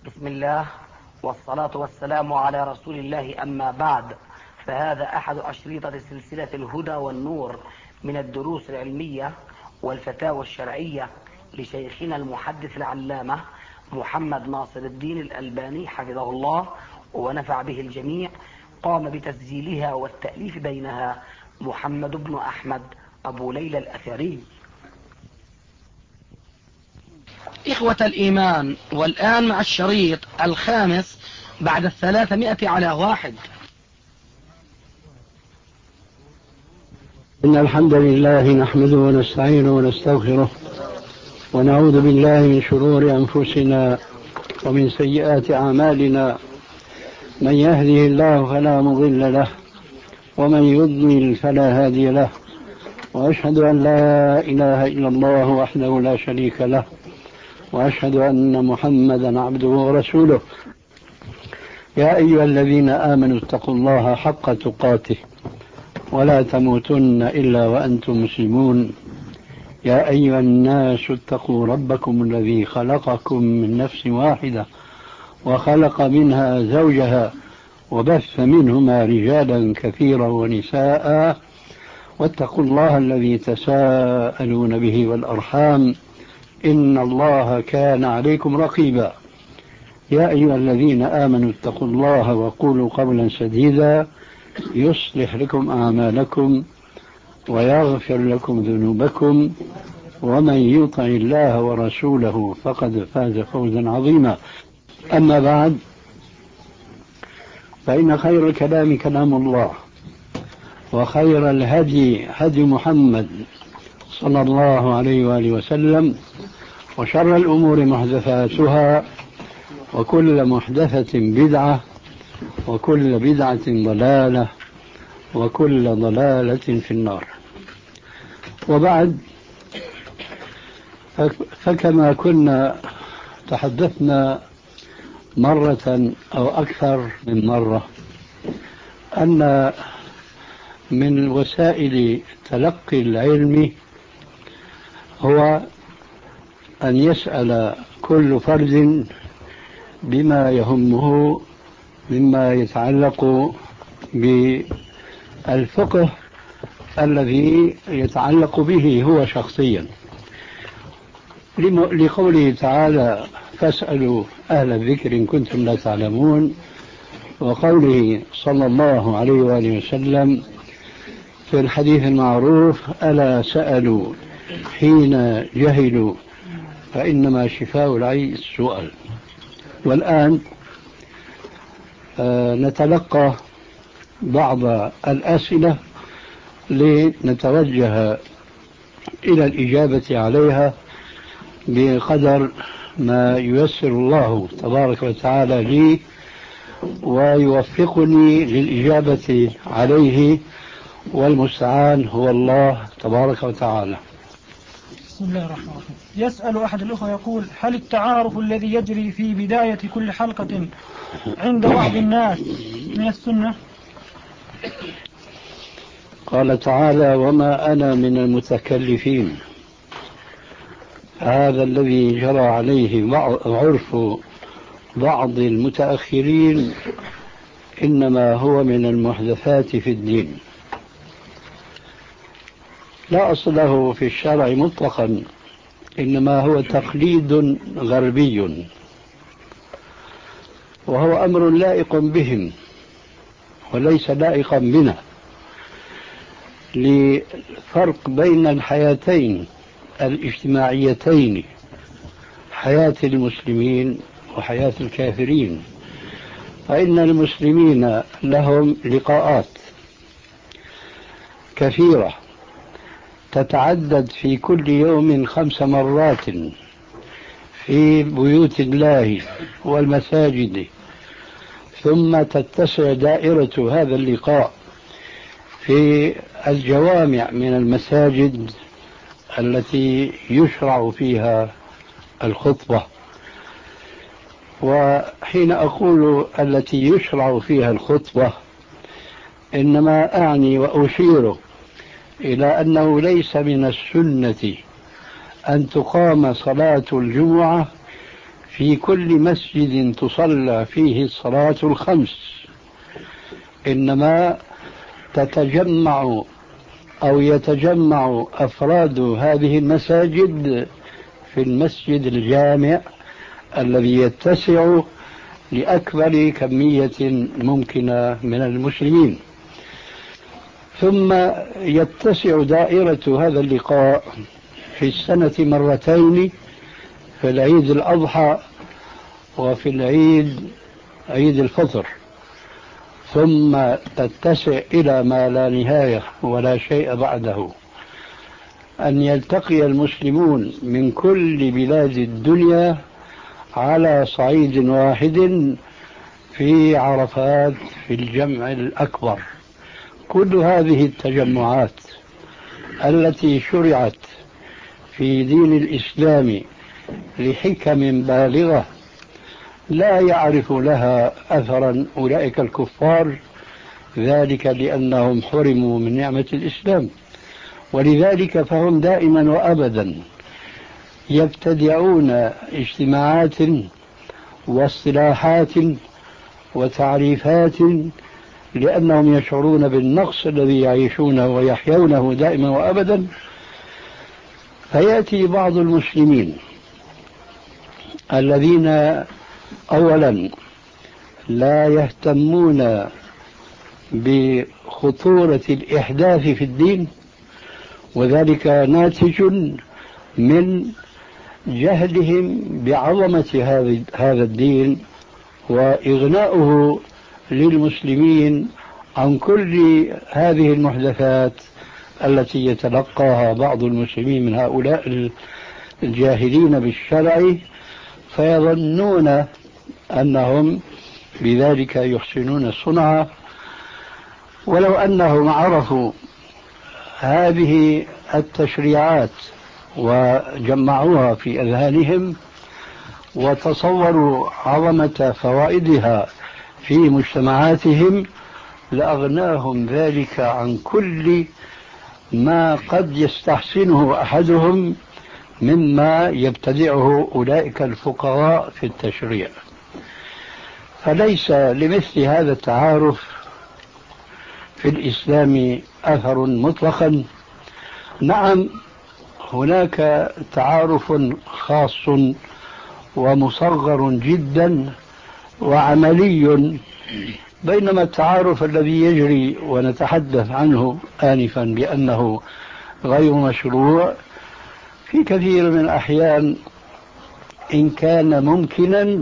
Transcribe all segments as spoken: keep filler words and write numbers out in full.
بسم الله والصلاة والسلام على رسول الله، أما بعد، فهذا أحد أشريطة سلسلة الهدى والنور من الدروس العلمية والفتاوى الشرعية لشيخنا المحدث العلامة محمد ناصر الدين الألباني حفظه الله ونفع به الجميع. قام بتسجيلها والتأليف بينها محمد بن أحمد أبو ليلى الأثري. إخوة الإيمان، والآن مع الشريط الخامس بعد الثلاثمائة على واحد. إن الحمد لله نحمده ونستعينه ونستغفره ونعوذ بالله من شرور أنفسنا ومن سيئات أعمالنا. من يهده الله فلا مضل له ومن يضلل فلا هادي له، وأشهد أن لا إله إلا الله وحده لا شريك له، وأشهد أن محمدا عبده ورسوله. يا أيها الذين آمنوا اتقوا الله حق تقاته ولا تموتن إلا وأنتم مسلمون. يا أيها الناس اتقوا ربكم الذي خلقكم من نفس واحدة وخلق منها زوجها وبث منهما رجالا كثيرا ونساء، واتقوا الله الذي تساءلون به والأرحام إن الله كان عليكم رقيبا. يا أيها الذين آمنوا اتقوا الله وقولوا قولا سديدا يصلح لكم أعمالكم ويغفر لكم ذنوبكم، ومن يطع الله ورسوله فقد فاز فوزا عظيما. أما بعد، فإن خير الكلام كلام الله، وخير الهدي هدي محمد صلى الله عليه وآله وسلم، وشر الأمور محدثاتها، وكل محدثة بدعة، وكل بدعة ضلالة، وكل ضلالة في النار. وبعد، فكما كنا تحدثنا مرة أو أكثر من مرة أن من وسائل تلقي العلم هو أن يسأل كل فرد بما يهمه مما يتعلق بالفقه الذي يتعلق به هو شخصيا، لقوله تعالى: فاسألوا أهل الذكر إن كنتم لا تعلمون، وقوله صلى الله عليه وآله وسلم في الحديث المعروف: ألا سألوا حين جهلوا فإنما شفاء العي السؤال. والآن آه نتلقى بعض الأسئلة لنتوجه إلى الإجابة عليها بقدر ما ييسر الله تبارك وتعالى لي ويوفقني للإجابة عليه، والمستعان هو الله تبارك وتعالى. بسم الله الرحمن الرحيم. يسأل أحد الأخوة يقول: هل التعارف الذي يجري في بداية كل حلقة عند بعض الناس من السنة؟ قال تعالى: وما أنا من المتكلفين. هذا الذي جرى عليه عرف بعض المتأخرين إنما هو من المحدثات في الدين، لا أصل له في الشرع مطلقا، إنما هو تقليد غربي، وهو أمر لائق بهم وليس لائقا بنا، لفرق بين الحياتين الاجتماعيتين، حياة المسلمين وحياة الكافرين. فإن المسلمين لهم لقاءات كثيرة تتعدد في كل يوم خمس مرات في بيوت الله والمساجد، ثم تتسع دائرة هذا اللقاء في الجوامع من المساجد التي يشرع فيها الخطبة. وحين أقول التي يشرع فيها الخطبة إنما أعني وأشير إلى أنه ليس من السنة أن تقام صلاة الجمعة في كل مسجد تصلى فيه الصلاة الخمس، إنما تتجمع أو يتجمع أفراد هذه المساجد في المسجد الجامع الذي يتسع لأكبر كمية ممكنة من المسلمين. ثم يتسع دائرة هذا اللقاء في السنة مرتين، في العيد الأضحى وفي العيد عيد الفطر، ثم تتسع إلى ما لا نهاية ولا شيء بعده، أن يلتقي المسلمون من كل بلاد الدنيا على صعيد واحد في عرفات في الجمع الأكبر. كل هذه التجمعات التي شرعت في دين الإسلام لحكم بالغة لا يعرف لها أثرا أولئك الكفار، ذلك لأنهم حرموا من نعمة الإسلام، ولذلك فهم دائما وأبدا يبتدعون اجتماعات واصطلاحات وتعريفات لأنهم يشعرون بالنقص الذي يعيشونه ويحيونه دائما وأبدا. فيأتي بعض المسلمين الذين أولا لا يهتمون بخطورة الإحداث في الدين، وذلك ناتج من جهلهم بعظمة هذا الدين وإغناؤه للمسلمين عن كل هذه المحدثات التي يتلقاها بعض المسلمين من هؤلاء الجاهلين بالشرع، فيظنون أنهم بذلك يحسنون الصنعة، ولو أنهم عرفوا هذه التشريعات وجمعوها في أذهانهم وتصوروا عظمة فوائدها في مجتمعاتهم لأغناهم ذلك عن كل ما قد يستحسنه أحدهم مما يبتدعه أولئك الفقراء في التشريع. فليس لمثل هذا التعارف في الإسلام أثر مطلقا. نعم هناك تعارف خاص ومصغر جدا وعملي، بينما التعارف الذي يجري ونتحدث عنه آنفا بأنه غير مشروع في كثير من الأحيان إن كان ممكنا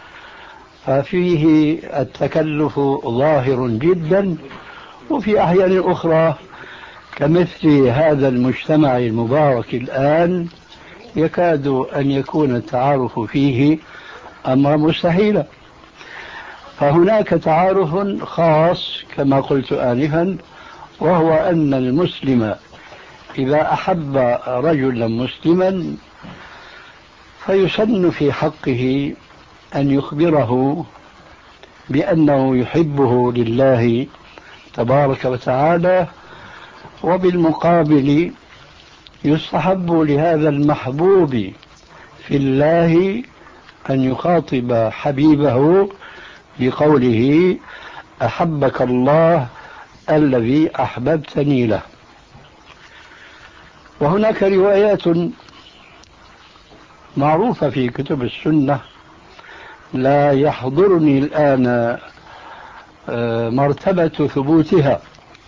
ففيه التكلف ظاهر جدا، وفي أحيان أخرى كمثل هذا المجتمع المبارك الآن يكاد أن يكون التعارف فيه أمر مستحيلا. فهناك تعارف خاص كما قلت آنفا، وهو أن المسلم إذا أحب رجلا مسلما فيسن في حقه أن يخبره بأنه يحبه لله تبارك وتعالى، وبالمقابل يستحب لهذا المحبوب في الله أن يخاطب حبيبه بقوله أحبك الله الذي أحببتني له. وهناك روايات معروفة في كتب السنة لا يحضرني الآن مرتبة ثبوتها،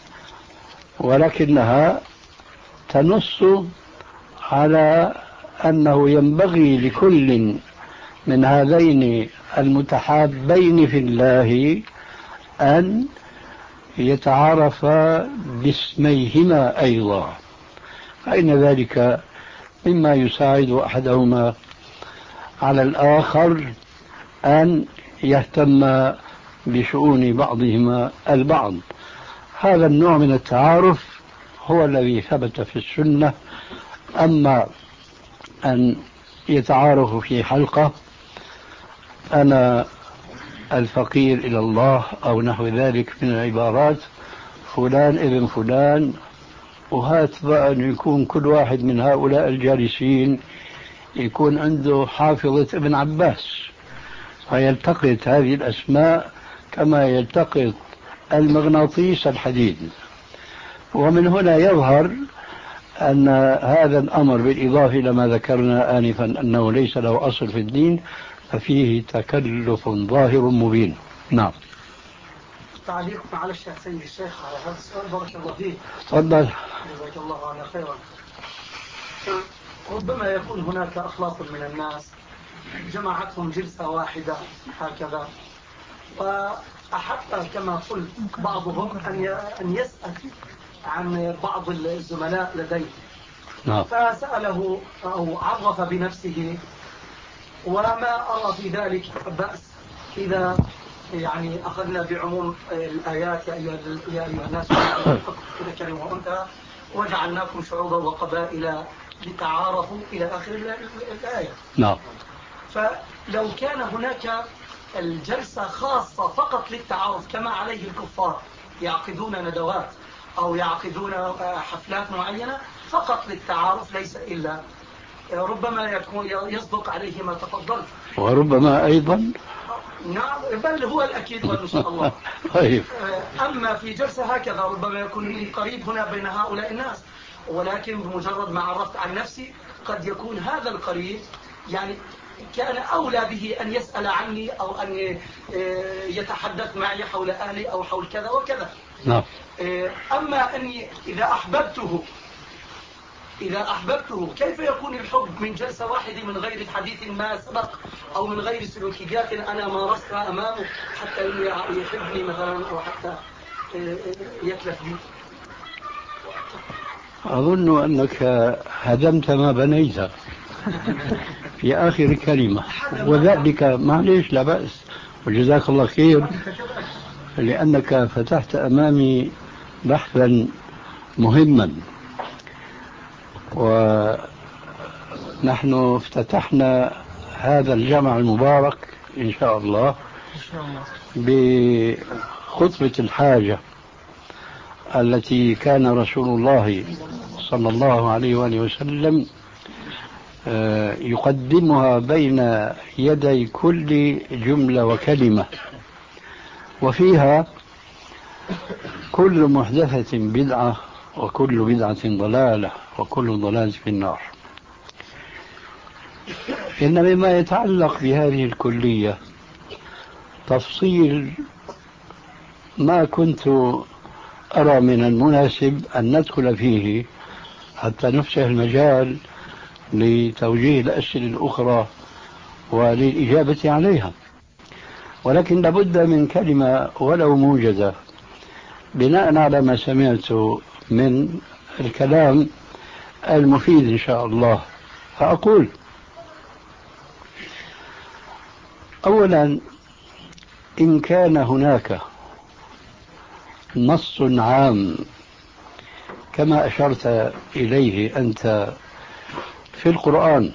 ولكنها تنص على أنه ينبغي لكل من هذين المتحابين في الله أن يتعارف باسميهما أيضا، فإن ذلك مما يساعد أحدهما على الآخر أن يهتم بشؤون بعضهما البعض. هذا النوع من التعارف هو الذي ثبت في السنة. أما أن يتعارفوا في حلقة أنا الفقير إلى الله أو نحو ذلك من العبارات، فلان ابن فلان، وهات بقى أن يكون كل واحد من هؤلاء الجالسين يكون عنده حافظة ابن عباس، فيلتقط هذه الأسماء كما يلتقط المغناطيس الحديد. ومن هنا يظهر أن هذا الأمر بالإضافة إلى ما ذكرنا آنفا أنه ليس له أصل في الدين، ففيه تكلف ظاهر مبين. نعم. تعليق معلش يا سيدي الشيخ على هذا السؤال، بارك الله فيك. تفضل. جزاك الله عنه خيرا. ربما يكون هناك أخلاق من الناس جمعتهم جلسة واحدة هكذا، وأحب كما قلت بعضهم أن يسأل عن بعض الزملاء لديه، نعم. فسأله أو عرف بنفسه، وما أرى في ذلك بأس إذا يعني أخذنا بعموم الآيات: يا أيها الناس إذا كلمة أنت وجعلناكم شعوبا وقبائل لتعارفوا إلى آخر الآية. نعم. فلو كان هناك الجلسة خاصة فقط للتعارف كما عليه الكفار، يعقدون ندوات أو يعقدون حفلات معينة فقط للتعارف، ليس إلا ربما يكون يصدق عليه ما تفضلت، وربما أيضا نعم، بل هو الأكيد وإن شاء الله. طيب. أما في جلسة هكذا ربما يكون قريب هنا بين هؤلاء الناس، ولكن بمجرد ما عرفت عن نفسي قد يكون هذا القريب يعني كان أولى به أن يسأل عني أو أن يتحدث معي حول أهلي أو حول كذا وكذا. نعم. أما أني إذا أحببته إذا أحببته كيف يكون الحب من جلسة واحدة من غير حديث ما سبق أو من غير سلوكيات أنا مارستها أمامه حتى يحبني مثلا أو حتى يتلف بي؟ أظن أنك هدمت ما بنيت في آخر كلمة، وذلك معليش لا بأس، وجزاك الله خير، لأنك فتحت أمامي بحثا مهما، ونحن افتتحنا هذا الجمع المبارك إن شاء الله بخطبة الحاجة التي كان رسول الله صلى الله عليه وآله وسلم يقدمها بين يدي كل جملة وكلمة، وفيها كل محدثة بدعة وكل بدعة ضلالة وكل ضلالة في النار. إن مما يتعلق بهذه الكلية تفصيل ما كنت أرى من المناسب أن ندخل فيه حتى نفسح المجال لتوجيه الأسئلة الأخرى وللإجابة عليها، ولكن لابد من كلمة ولو موجزة بناء على ما سمعت من الكلام المفيد إن شاء الله. فأقول أولا، إن كان هناك نص عام كما أشرت إليه أنت في القرآن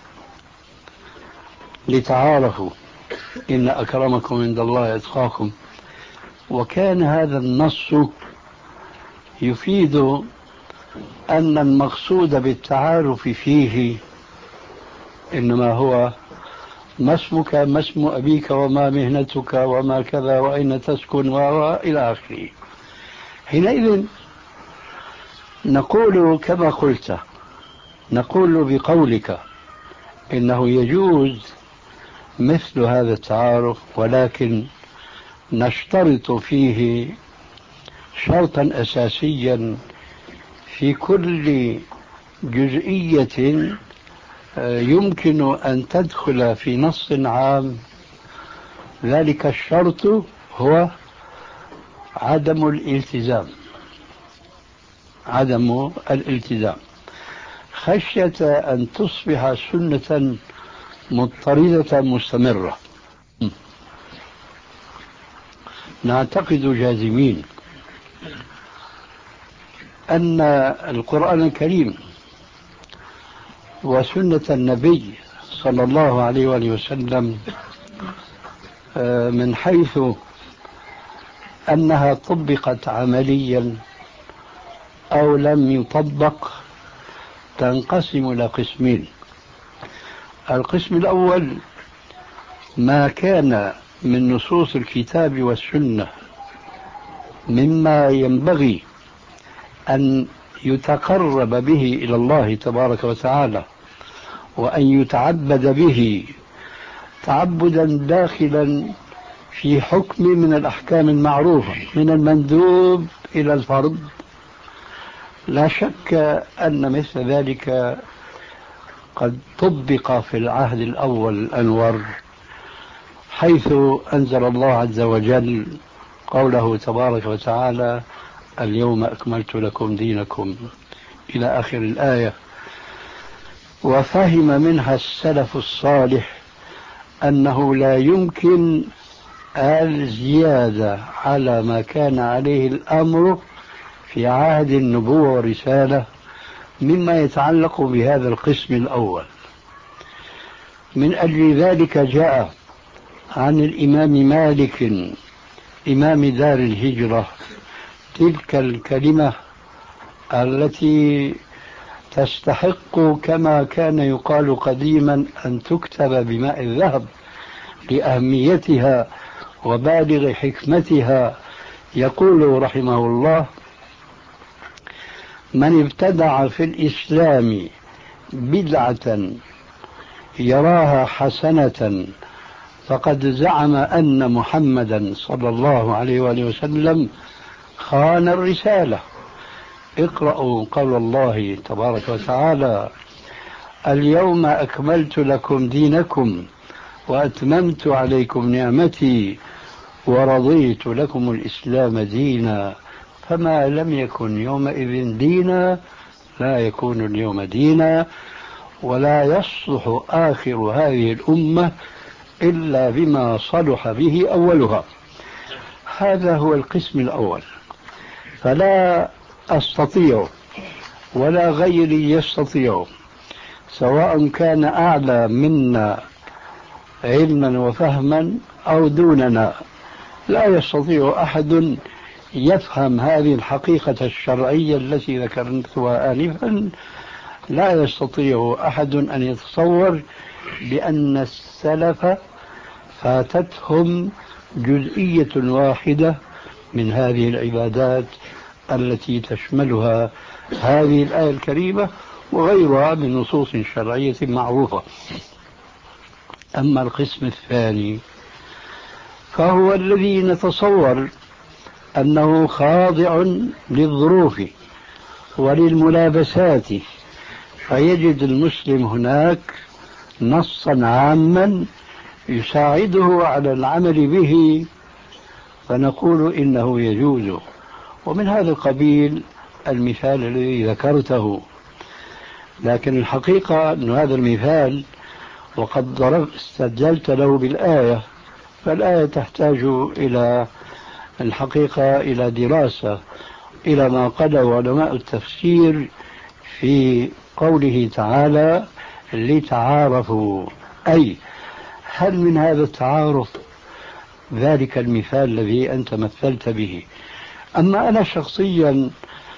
لتعارفوا إن أكرمكم عند الله أتقاكم، وكان هذا النص يفيد أن المقصود بالتعارف فيه إنما هو ما اسمك ما اسم أبيك وما مهنتك وما كذا وأين تسكن وإلى آخره، حينئذ نقول كما قلت، نقول بقولك إنه يجوز مثل هذا التعارف، ولكن نشترط فيه شرطا أساسيا في كل جزئية يمكن أن تدخل في نص عام. ذلك الشرط هو عدم الالتزام، عدم الالتزام خشية أن تصبح سنة مضطردة مستمرة. نعتقد جازمين أن القرآن الكريم وسنة النبي صلى الله عليه وآله وسلم من حيث أنها طبقت عمليا أو لم يطبق تنقسم إلى قسمين. القسم الأول ما كان من نصوص الكتاب والسنة مما ينبغي أن يتقرب به إلى الله تبارك وتعالى وأن يتعبد به تعبدا داخلا في حكم من الأحكام المعروفة من المندوب إلى الفرض. لا شك أن مثل ذلك قد طبق في العهد الأول الأنور، حيث أنزل الله عز وجل قوله تبارك وتعالى: اليوم أكملت لكم دينكم، إلى آخر الآية. وفهم منها السلف الصالح أنه لا يمكن الزيادة على ما كان عليه الأمر في عهد النبوة والرسالة مما يتعلق بهذا القسم الأول. من أجل ذلك جاء عن الإمام مالك إمام دار الهجرة تلك الكلمة التي تستحق كما كان يقال قديما أن تكتب بماء الذهب لأهميتها وبالغ حكمتها. يقول رحمه الله: من ابتدع في الإسلام بدعة يراها حسنة فقد زعم أن محمدا صلى الله عليه وآله وسلم خان الرسالة. اقرأوا قول الله تبارك وتعالى: اليوم أكملت لكم دينكم وأتممت عليكم نعمتي ورضيت لكم الإسلام دينا فما لم يكن يومئذ دينا لا يكون اليوم دينا ولا يصلح آخر هذه الأمة إلا بما صلح به أولها. هذا هو القسم الأول، فلا أستطيع ولا غيري يستطيع، سواء كان أعلى منا علما وفهما أو دوننا، لا يستطيع أحد يفهم هذه الحقيقة الشرعية التي ذكرتها آنفا. لا يستطيع أحد أن يتصور بأن السلف فاتتهم جزئية واحدة من هذه العبادات التي تشملها هذه الآية الكريمة وغيرها من نصوص شرعية معروفة. أما القسم الثاني فهو الذي نتصور أنه خاضع للظروف وللملابسات، فيجد المسلم هناك نصا عاما يساعده على العمل به فنقول إنه يجوز. ومن هذا القبيل المثال الذي ذكرته، لكن الحقيقة أن هذا المثال وقد ضرب استدلت له بالآية، فالآية تحتاج إلى الحقيقة إلى دراسة، إلى ما قاله علماء التفسير في قوله تعالى: لتعارفوا، أي هل من هذا التعارف ذلك المثال الذي أنت مثلت به؟ أما أنا شخصيا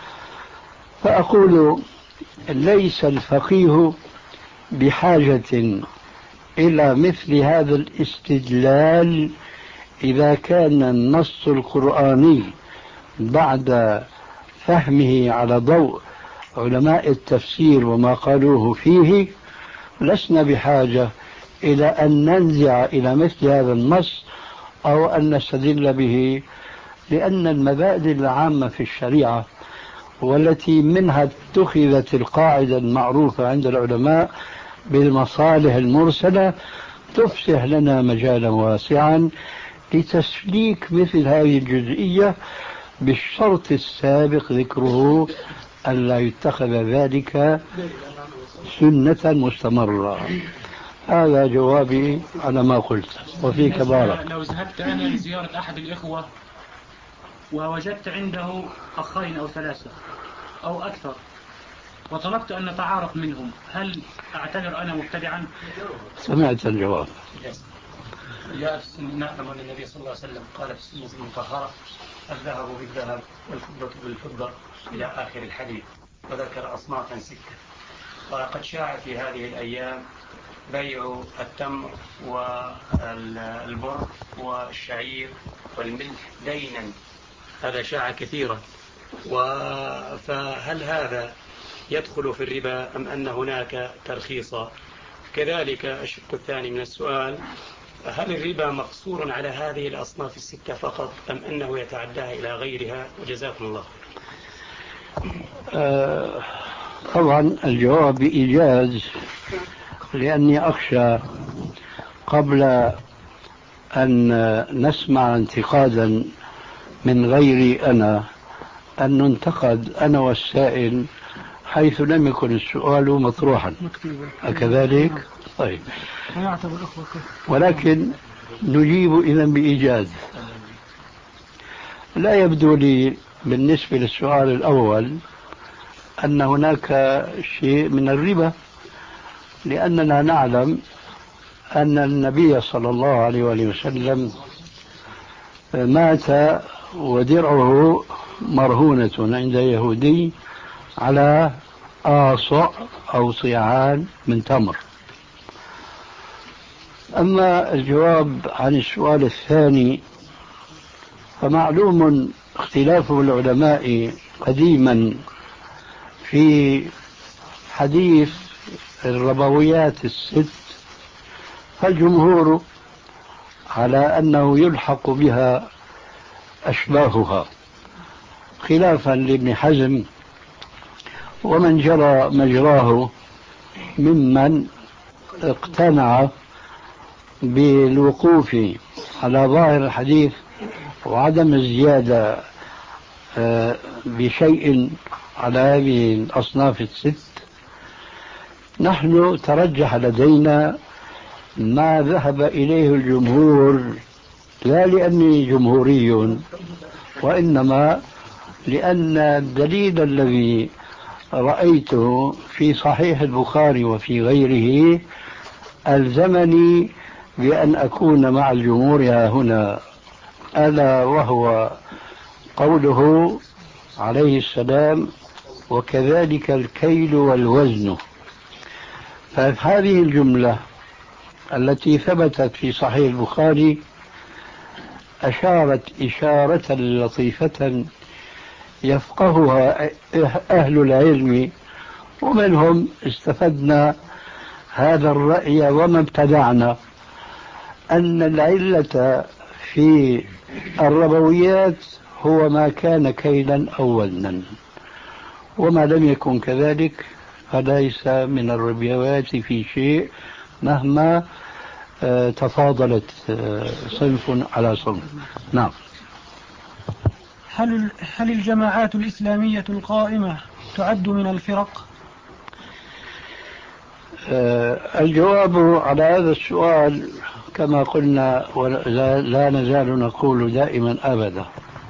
فأقول ليس الفقيه بحاجة إلى مثل هذا الاستدلال إذا كان النص القرآني بعد فهمه على ضوء علماء التفسير وما قالوه فيه لسنا بحاجة إلى أن ننزع إلى مثل هذا النص أو أن نستدل به، لأن المبادئ العامة في الشريعة والتي منها اتخذت القاعدة المعروفة عند العلماء بالمصالح المرسلة تفسح لنا مجالا واسعا لتسليك مثل هذه الجزئية، بالشرط السابق ذكره ألا يتخذ ذلك سنة مستمرة. هذا جوابي على ما قلت، وفيك بارك. لو ذهبت أنا لزيارة أحد الإخوة ووجدت عنده أخين أو ثلاثة أو أكثر وطلبت أن نتعارف منهم، هل أعتبر أنا مبتدعا؟ سمعت الجواب. جاء في السنة نعلم أن النبي صلى الله عليه وسلم قال في السنة المطهرة: الذهب بالذهب والفضة بالفضة إلى آخر الحديث، وذكر أصنافا ستة. وقد شاع في هذه الأيام بيع التمر والبر والشعير والملح دينا، هذا شاع كثيرا، فهل هذا يدخل في الربا أم أن هناك ترخيصا؟ كذلك الشق الثاني من السؤال، هل الربا مقصور على هذه الأصناف الستة فقط أم أنه يتعداها إلى غيرها؟ وجزاكم الله. آه طبعا الجواب بإيجاز، لأني أخشى قبل أن نسمع انتقادا من غيري أنا أن ننتقد أنا والسائل حيث لم يكن السؤال مطروحا، أكذلك؟ طيب، ولكن نجيب إذن بإيجاز. لا يبدو لي بالنسبة للسؤال الأول أن هناك شيء من الربا، لأننا نعلم أن النبي صلى الله عليه وسلم مات ودرعه مرهونة عند يهودي على آصع أو صيعان من تمر. أما الجواب عن السؤال الثاني فمعلوم اختلاف العلماء قديما في حديث الربويات الست، فالجمهور على أنه يلحق بها أشباهها، خلافا لابن حزم ومن جرى مجراه ممن اقتنع بالوقوف على ظاهر الحديث وعدم الزيادة بشيء على هذه الأصناف الست. نحن ترجح لدينا ما ذهب إليه الجمهور، لا لأني جمهوري وإنما لأن الدليل الذي رأيته في صحيح البخاري وفي غيره ألزمني بأن أكون مع الجمهور هنا، ألا وهو قوله عليه السلام وكذلك الكيل والوزن. فهذه الجملة التي ثبتت في صحيح البخاري أشارت إشارة لطيفة يفقهها أهل العلم، ومنهم استفدنا هذا الرأي وما ابتدعنا، أن العلة في الربويات هو ما كان كيلا أو وزنا، وما لم يكن كذلك فليس من الربويات في شيء مهما تفاضلت صنف على صنف. نعم. هل هل الجماعات الإسلامية القائمة تعد من الفرق؟ الجواب على هذا السؤال كما قلنا ولا نزال نقول دائما أبدا،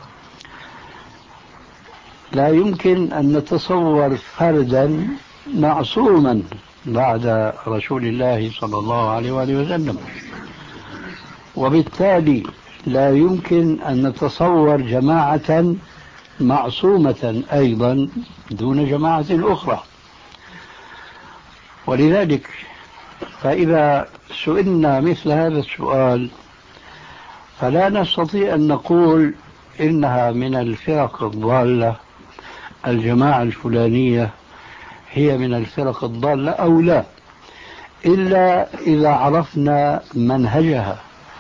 لا يمكن أن نتصور فردا معصوما بعد رسول الله صلى الله عليه وآله وسلم، وبالتالي لا يمكن أن نتصور جماعة معصومة أيضا دون جماعة أخرى. ولذلك فإذا سئلنا مثل هذا السؤال فلا نستطيع أن نقول إنها من الفرق الضالة، الجماعة الفلانية هي من الفرق الضالة أو لا، إلا إذا عرفنا منهجها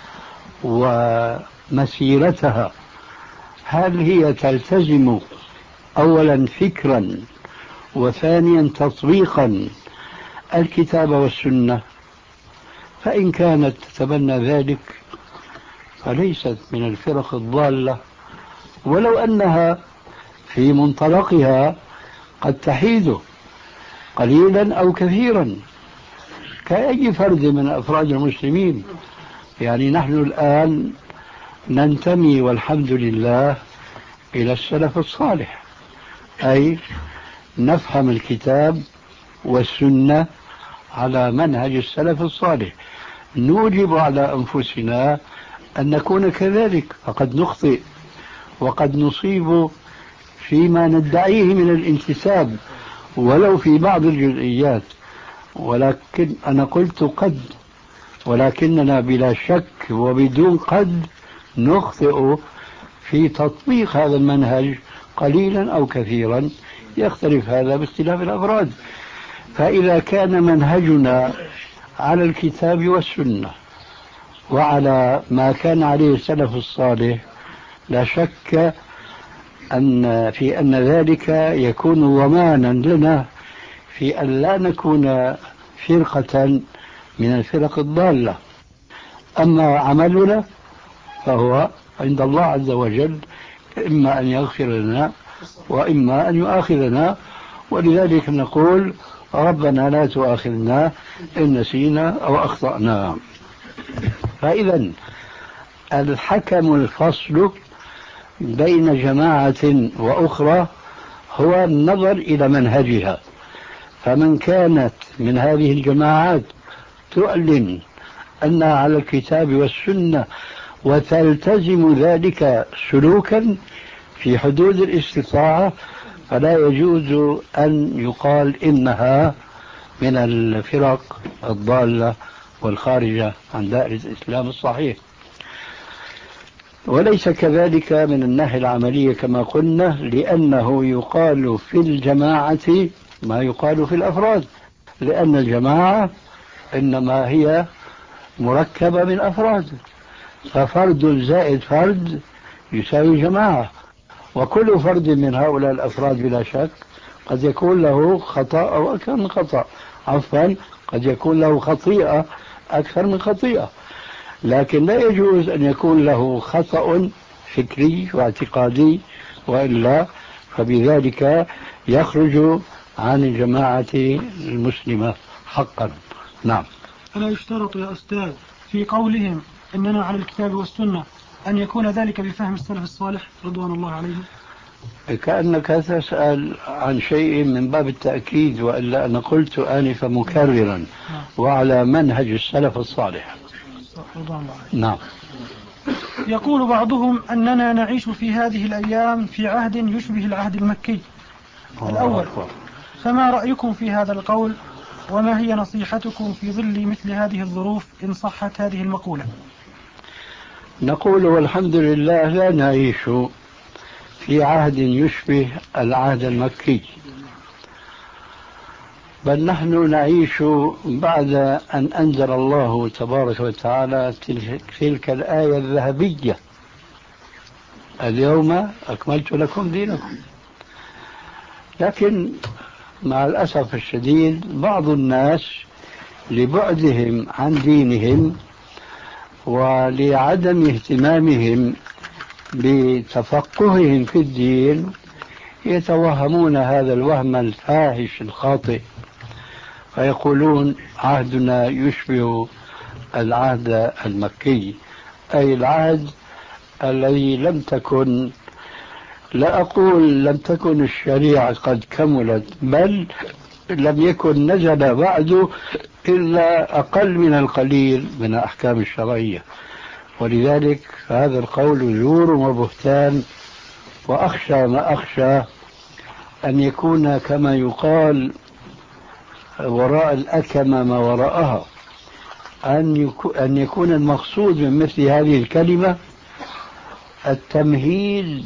ومسيرتها، هل هي تلتزم أولا فكرا وثانيا تطبيقا الكتاب والسنة، فإن كانت تتبنى ذلك فليست من الفرق الضالة، ولو أنها في منطلقها قد تحيد قليلا أو كثيرا كأي فرد من أفراد المسلمين. يعني نحن الآن ننتمي والحمد لله إلى السلف الصالح، أي نفهم الكتاب والسنة على منهج السلف الصالح، نوجب على أنفسنا أن نكون كذلك، فقد نخطئ وقد نصيب فيما ندعيه من الانتساب ولو في بعض الجزئيات، ولكن أنا قلت قد، ولكننا بلا شك وبدون قد نخطئ في تطبيق هذا المنهج قليلا أو كثيرا، يختلف هذا باختلاف الأفراد. فإذا كان منهجنا على الكتاب والسنة وعلى ما كان عليه السلف الصالح، لا شك أن في أن ذلك يكون ضمانا لنا في أن لا نكون فرقة من الفرق الضالة. أما عملنا فهو عند الله عز وجل، إما أن يغفر لنا وإما أن يؤاخذنا، ولذلك نقول ربنا لا تؤاخذنا إن نسينا أو أخطأنا. فإذا الحكم الفصل بين جماعة وأخرى هو النظر إلى منهجها. فمن كانت من هذه الجماعات تعلن أنها على الكتاب والسنة وتلتزم ذلك سلوكا في حدود الاستطاعة، فلا يجوز أن يقال إنها من الفرق الضالة والخارجة عن دائرة الإسلام الصحيح. وليس كذلك من الناحية العملية كما قلنا، لأنه يقال في الجماعة ما يقال في الأفراد، لأن الجماعة إنما هي مركبة من أفراد، ففرد زائد فرد يساوي جماعة، وكل فرد من هؤلاء الأفراد بلا شك قد يكون له خطأ أو أكثر من خطأ، عفوا قد يكون له خطيئة أكثر من خطيئة، لكن لا يجوز أن يكون له خطأ فكري واعتقادي، وإلا فبذلك يخرج عن الجماعة المسلمة حقا. نعم. ألا يشترط يا أستاذ في قولهم إننا على الكتاب والسنة أن يكون ذلك بفهم السلف الصالح رضوان الله عليهم؟ كأنك تسأل عن شيء من باب التأكيد، وإلا أنا قلت آنفا مكررا وعلى منهج السلف الصالح رضوان الله عليهم. نعم. يقول بعضهم أننا نعيش في هذه الأيام في عهد يشبه العهد المكي الأول، فما رأيكم في هذا القول، وما هي نصيحتكم في ظل مثل هذه الظروف إن صحت هذه المقولة؟ نقول والحمد لله لا نعيش في عهد يشبه العهد المكي، بل نحن نعيش بعد أن أنزل الله تبارك وتعالى تلك الآية الذهبية: اليوم أكملت لكم دينكم. لكن مع الأسف الشديد بعض الناس لبعدهم عن دينهم ولعدم اهتمامهم بتفقههم في الدين يتوهمون هذا الوهم الفاحش الخاطئ، فيقولون عهدنا يشبه العهد المكي، أي العهد الذي لم تكن، لا أقول لم تكن الشريعة قد كملت، بل لم يكن نزل بعد إلا أقل من القليل من الأحكام الشرعية. ولذلك هذا القول زور وبهتان، وأخشى ما أخشى أن يكون كما يقال وراء الأكمة ما وراءها، أن يكون المقصود من مثل هذه الكلمة التمهيد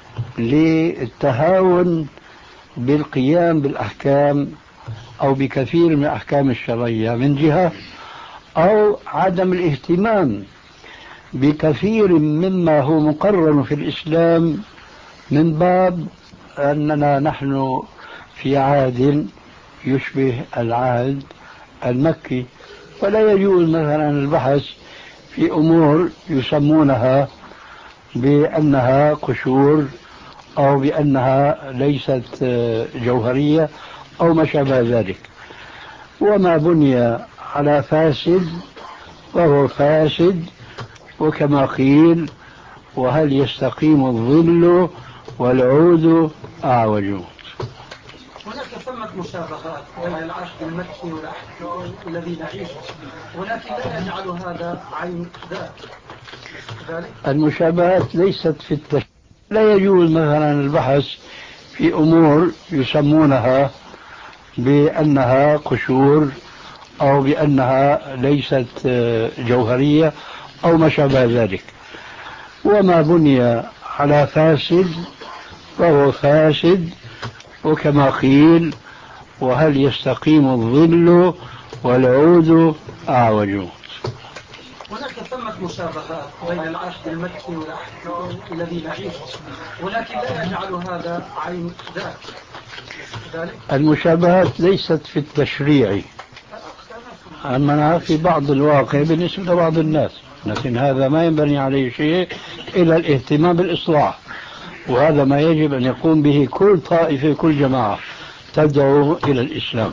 للتهاون بالقيام بالأحكام أو بكثير من الأحكام الشرعية من جهة، أو عدم الاهتمام بكثير مما هو مقرر في الإسلام من باب أننا نحن في عهد يشبه العهد المكي. فلا يجوز مثلا البحث في أمور يسمونها بأنها قشور أو بأنها ليست جوهرية أو ما شابه ذلك. وما بني على فاسد وهو فاسد، وكما قيل: وهل يستقيم الظل والعود أعوج. هناك ثمة مشابهات بين العهد المكي والعهد الذي نعيشه، ولكن لا يجعل هذا عين ذاك. المشابهات ليست في التشبيه. لا يجوز مثلا البحث في أمور يسمونها بأنها قشور أو بأنها ليست جوهرية أو ما شابه ذلك. وما بني على فاسد فهو فاسد، وكما قيل: وهل يستقيم الظل والعود أعوج. هناك ثمة مشابهات بين العهد المكي والعهد الذي نعيشه، ولكن لا يجعل هذا عين ذاك. المشابهات ليست في التشريع، أما في بعض الواقع بالنسبة لبعض الناس، لكن هذا ما ينبني عليه شيء إلا الاهتمام بالإصلاح، وهذا ما يجب أن يقوم به كل طائفة كل جماعة تدعو إلى الإسلام.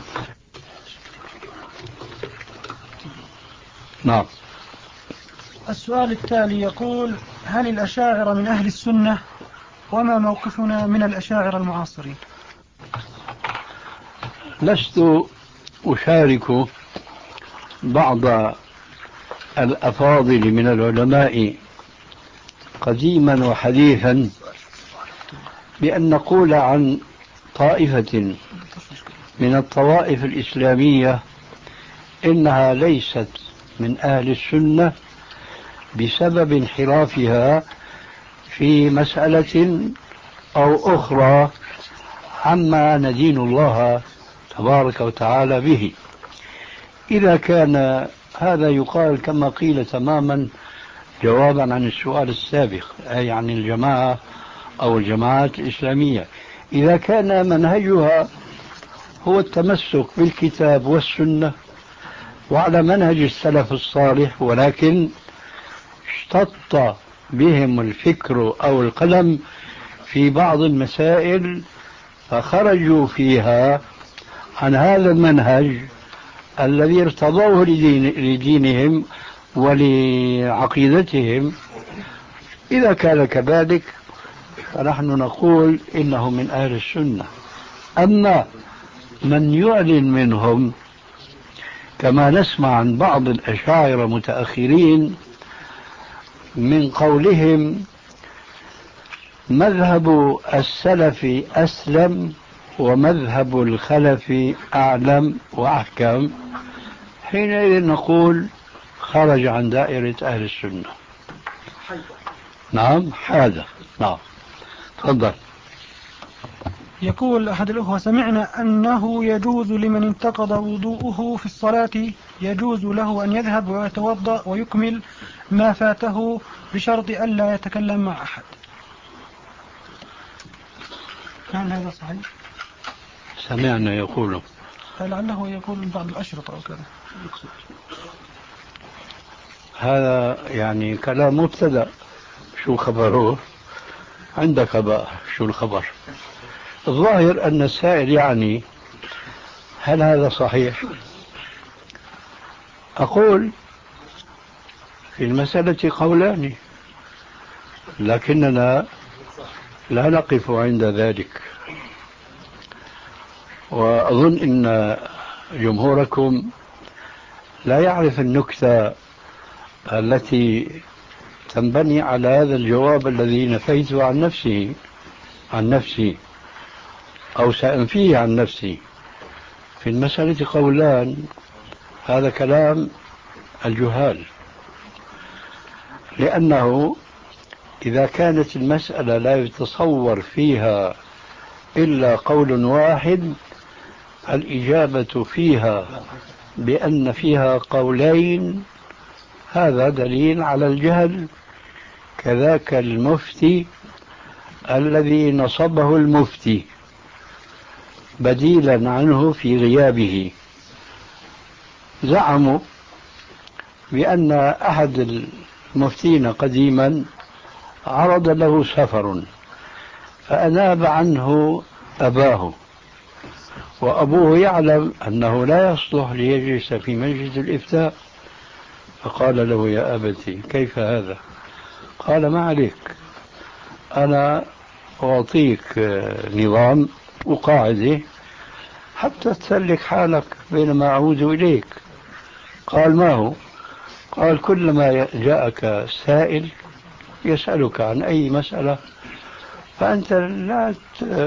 نعم. السؤال التالي يقول: هل الأشاعرة من أهل السنة؟ وما موقفنا من الأشاعرة المعاصرين؟ لست أشارك بعض الأفاضل من العلماء قديما وحديثا بأن نقول عن طائفة من الطوائف الإسلامية إنها ليست من أهل السنة بسبب انحرافها في مسألة أو أخرى عما ندين الله تبارك وتعالى به. إذا كان هذا يقال كما قيل تماما جوابا عن السؤال السابق، أي عن الجماعة أو الجماعات الإسلامية، إذا كان منهجها هو التمسك بالكتاب والسنة وعلى منهج السلف الصالح، ولكن اشتط بهم الفكر أو القلم في بعض المسائل فخرجوا فيها عن هذا المنهج الذي ارتضوه لدين لدينهم ولعقيدتهم، إذا كان كذلك فنحن نقول إنه من أهل السنة. أما من يعلن منهم كما نسمع عن بعض الأشاعرة متأخرين من قولهم مذهب السلف أسلم ومذهب الخلف أعلم وأحكم، حينئذ نقول خرج عن دائرة أهل السنة. نعم هذا. نعم تفضل. يقول أحد الأخوة: سمعنا أنه يجوز لمن انتقض وضوءه في الصلاة يجوز له أن يذهب ويتوضأ ويكمل ما فاته بشرط ألا يتكلم مع أحد. هل هذا صحيح؟ سمعنا يقول، لعله يقول من بعض الأشرطة أو كذا. هذا يعني كلام مبتدأ، شو خبره؟ عندك بقى شو الخبر؟ الظاهر أن السائل يعني هل هذا صحيح؟ أقول في المسألة قولان، لكننا لا نقف عند ذلك، وأظن أن جمهوركم لا يعرف النكتة التي تنبني على هذا الجواب الذي نفيته عن نفسي عن نفسي أو سأنفيه عن نفسي. في المسألة قولان، هذا كلام الجهال، لأنه إذا كانت المسألة لا يتصور فيها إلا قول واحد، الإجابة فيها بأن فيها قولين هذا دليل على الجهل، كذاك المفتي الذي نصبه المفتي بديلا عنه في غيابه. زعموا بأن أحد المفتين قديما عرض له سفر فأناب عنه أباه، وأبوه يعلم أنه لا يصلح ليجلس في مجلس الإفتاء، فقال له: يا أبتي كيف هذا؟ قال: ما عليك، أنا أعطيك نظام وقاعدة حتى تسلك حالك بينما أعود إليك. قال: ما هو؟ قال: كلما جاءك سائل يسألك عن أي مسألة فأنت لا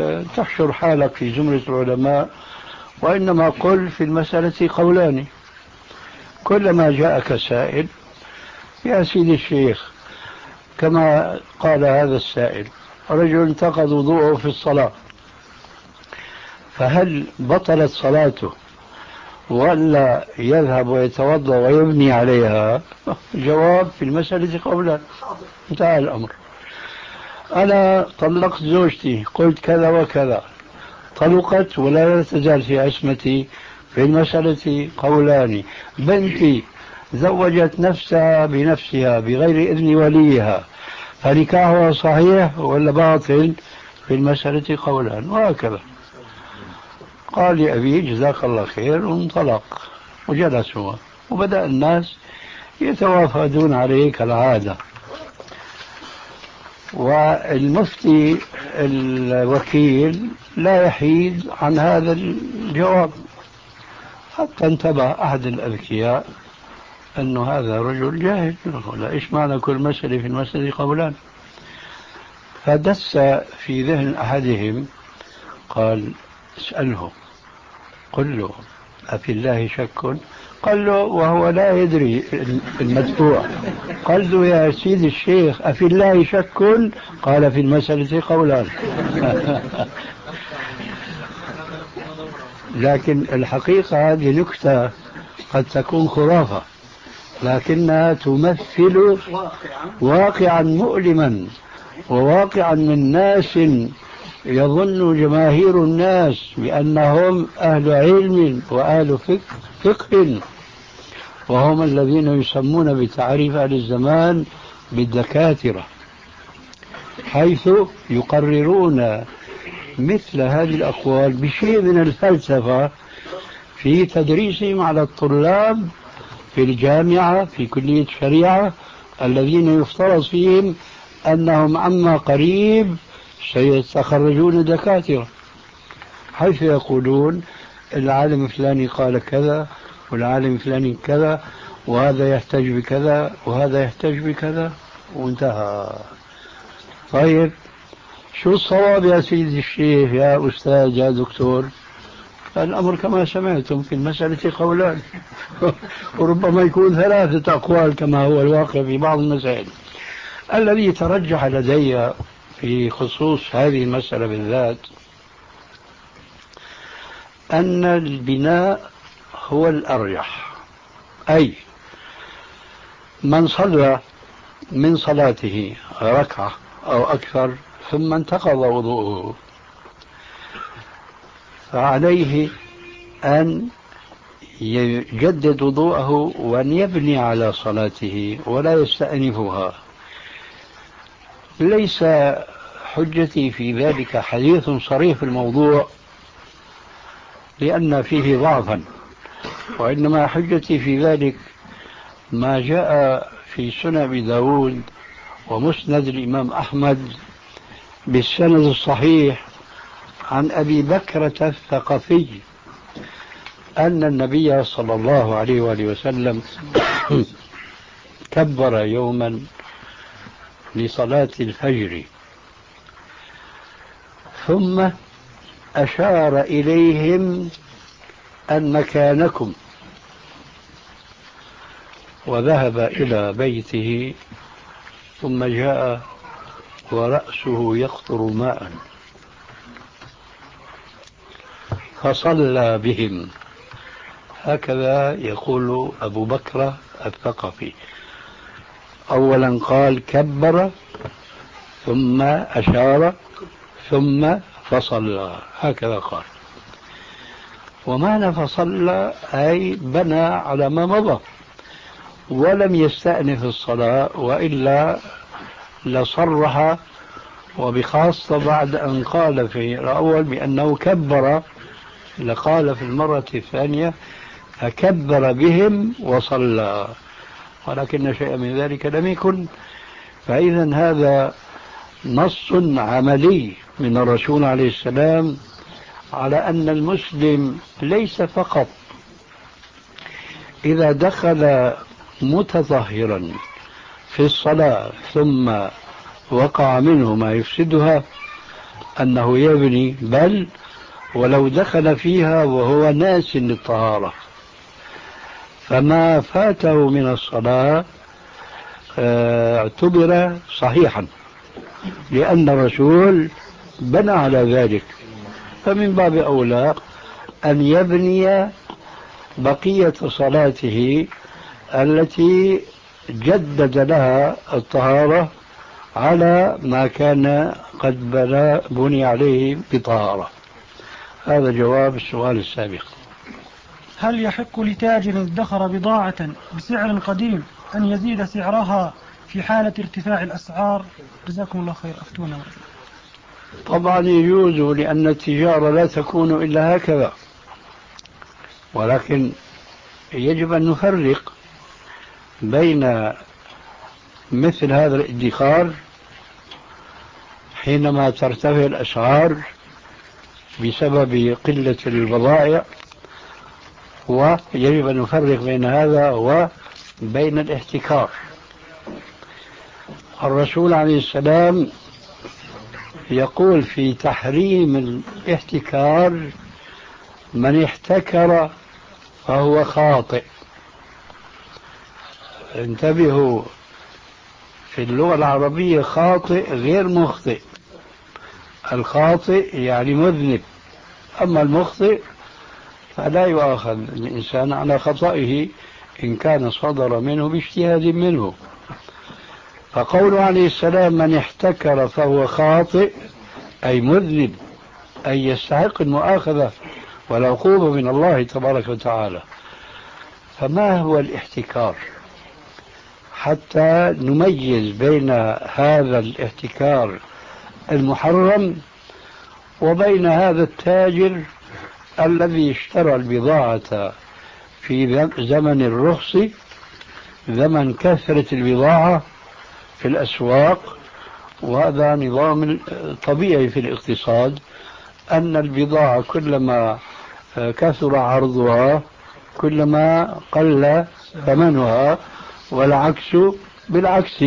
تحشر حالك في زمرة العلماء، وإنما قل في المسألة قولان، كلما جاءك سائل يا سيدي الشيخ، كما قال هذا السائل، رجل انتقض وضوءه في الصلاة، فهل بطلت صلاته ولا يذهب ويتوضأ ويبني عليها؟ جواب: في المسألة قولان. انتهى الأمر. أنا طلقت زوجتي، قلت كذا وكذا، طلقت ولا تزال في عصمتي، في المسألة قولان. بنتي زوجت نفسها بنفسها بغير إذن وليها، فنكاحها صحيح ولا باطل؟ في المسألة قولان. وهكذا. قال لي أبي جزاك الله خير، وانطلق وجلس هو، وبدأ الناس يتوافدون عليه كالعادة. والمفتي الوكيل لا يحيد عن هذا الجواب، حتى انتبه أحد الأذكياء أنه هذا رجل جاهل، ولا إيش معنى كل مسألة في المسألة قولان. فدس في ذهن أحدهم، قال: اسأله، قل له أفي الله شك؟ قال له وهو لا يدري المدفوع، قال له يا سيدي الشيخ أفي الله شك؟ قال: في المسألة قولان. لكن الحقيقة هذه نكتة قد تكون خرافة، لكنها تمثل واقعا مؤلما، وواقعا من ناس يظن جماهير الناس بأنهم أهل علم وأهل فقه، وهم الذين يسمون بتعريف أهل الزمان بالدكاترة، حيث يقررون مثل هذه الأقوال بشيء من الفلسفة في تدريسهم على الطلاب في الجامعة في كلية الشريعة، الذين يفترض فيهم أنهم عما قريب سيتخرجون دكاترة، حيث يقولون العالم الفلاني قال كذا والعالم الفلاني كذا، وهذا يحتج بكذا وهذا يحتج بكذا، وانتهى. طيب شو الصواب يا سيدي الشيخ يا أستاذ يا دكتور؟ الأمر كما سمعتم، في المسألة قولان، وربما يكون ثلاثة أقوال كما هو الواقع في بعض المسائل. الذي ترجح لدي في خصوص هذه المسألة بالذات أن البناء هو الأرجح، أي من صلى من صلاته ركعة أو أكثر ثم انتقض وضوءه، فعليه أن يجدد وضوءه وأن يبني على صلاته ولا يستأنفها. ليس حجتي في ذلك حديث صريح في الموضوع لأن فيه ضعفا، وإنما حجتي في ذلك ما جاء في سنن أبي داود ومسند الإمام أحمد بالسند الصحيح عن أبي بكرة الثقفي أن النبي صلى الله عليه وآله وسلم كبر يوما لصلاة الفجر ثم أشار إليهم أن مكانكم، وذهب إلى بيته ثم جاء ورأسه يقطر ماء فصلى بهم. هكذا يقول أبو بكر الثقفي. أولا قال كبر ثم أشار ثم فصلى، هكذا قال. ومعنى فصلى أي بنى على ما مضى ولم يستأنف الصلاة، وإلا لصرح، وبخاصة بعد أن قال في الأول بأنه كبر، لقال في المرة الثانية فكبر بهم وصلى، ولكن شيء من ذلك لم يكن. فإذا هذا نص عملي من الرسول عليه السلام على أن المسلم ليس فقط إذا دخل متطهرا في الصلاة ثم وقع منه ما يفسدها أنه يبني، بل ولو دخل فيها وهو ناس للطهارة فما فاته من الصلاة اعتبر صحيحا، لأن الرسول بنى على ذلك، فمن باب أولى أن يبني بقية صلاته التي جدد لها الطهارة على ما كان قد بني عليه بطهارة. هذا جواب السؤال السابق. هل يحق لتاجر ادخر بضاعة بسعر قديم أن يزيد سعرها في حالة ارتفاع الأسعار؟ جزاكم الله خير، أفتونا. طبعا يجوز، لأن التجارة لا تكون إلا هكذا، ولكن يجب أن نفرق بين مثل هذا الادخار حينما ترتفع الأسعار بسبب قلة البضائع، ويجب أن نفرق بين هذا وبين الاحتكار. الرسول عليه السلام يقول في تحريم الاحتكار: من احتكر فهو خاطئ. انتبهوا، في اللغة العربية خاطئ غير مخطئ. الخاطئ يعني مذنب، أما المخطئ فلا يؤاخذ الإنسان على خطئه إن كان صدر منه باجتهاد منه. فقوله عليه السلام: من احتكر فهو خاطئ، أي مذنب، أي يستحق المؤاخذة والعقوبة من الله تبارك وتعالى. فما هو الاحتكار؟ حتى نميز بين هذا الاحتكار المحرم وبين هذا التاجر الذي اشترى البضاعة في زمن الرخص، زمن كثرة البضاعة في الأسواق. وهذا نظام طبيعي في الاقتصاد، أن البضاعة كلما كثر عرضها كلما قل ثمنها، والعكس بالعكس.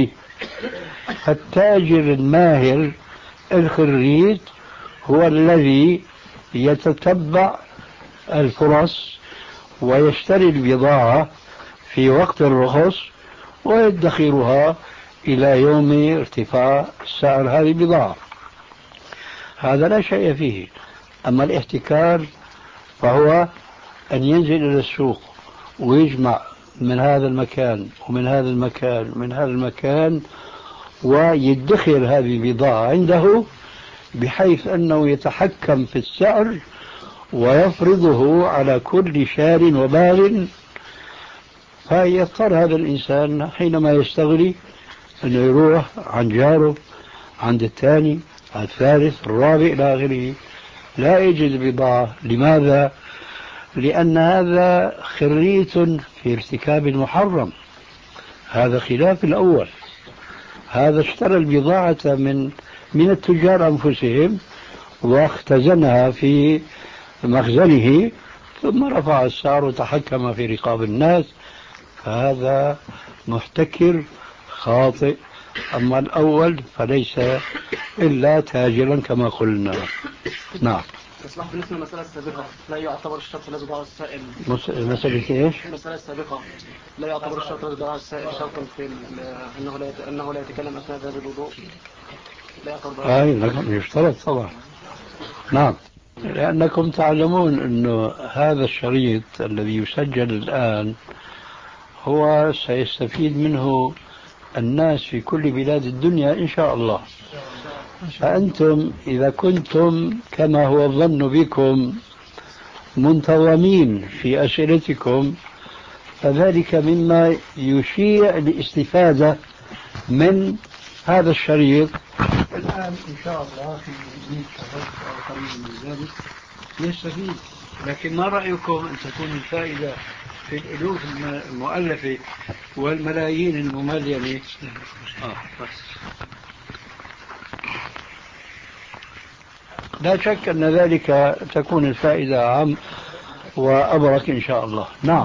التاجر الماهر الخريج هو الذي يتتبع الفرص ويشتري البضاعة في وقت الرخص ويدخرها إلى يوم ارتفاع سعر هذه البضاعة. هذا لا شيء فيه. أما الاحتكار فهو أن ينزل إلى السوق ويجمع من هذا المكان ومن هذا المكان ومن هذا المكان ويدخر هذه البضاعة عنده، بحيث أنه يتحكم في السعر ويفرضه على كل شار وبال. فيضطر هذا الإنسان حينما يستغني أنه يروح عن جاره، عند الثاني، الثالث، الرابع إلى آخره، لا يجد بضاعة. لماذا؟ لأن هذا خريت في ارتكاب المحرم. هذا خلاف الأول. هذا اشترى البضاعة من من التجار أنفسهم واختزنها في مخزنه، ثم رفع السعر وتحكم في رقاب الناس، فهذا محتكر خاطئ. أما الأول فليس إلا تاجرا كما قلنا. نعم. إصلاح بالنسبة للمسألة السابقة لا يعتبر الشرط الذي ضاع السائل. مسألة إيش؟ المسألة السابقة لا يعتبر الشرط الذي ضاع السائل شرطا في أنه لا أنه لا يتكلم أثناء ذلك الوضوء. لا يعتبر. أي نعم، يشترط طبعا. نعم، لأنكم تعلمون أنه هذا الشريط الذي يسجل الآن هو سيستفيد منه الناس في كل بلاد الدنيا إن شاء الله. فأنتم إذا كنتم كما هو الظن بكم منتظمين في أسئلتكم، فذلك مما يشيع الاستفادة من هذا الشريط. الآن إن شاء الله في مئة شهر أو قريب من ذلك يستفيد. لكن ما رأيكم أن تكون الفائدة في الألوف المؤلفة والملايين المملينة؟ آه بس. لا شك أن ذلك تكون الفائدة أعم وأبرك إن شاء الله. نعم.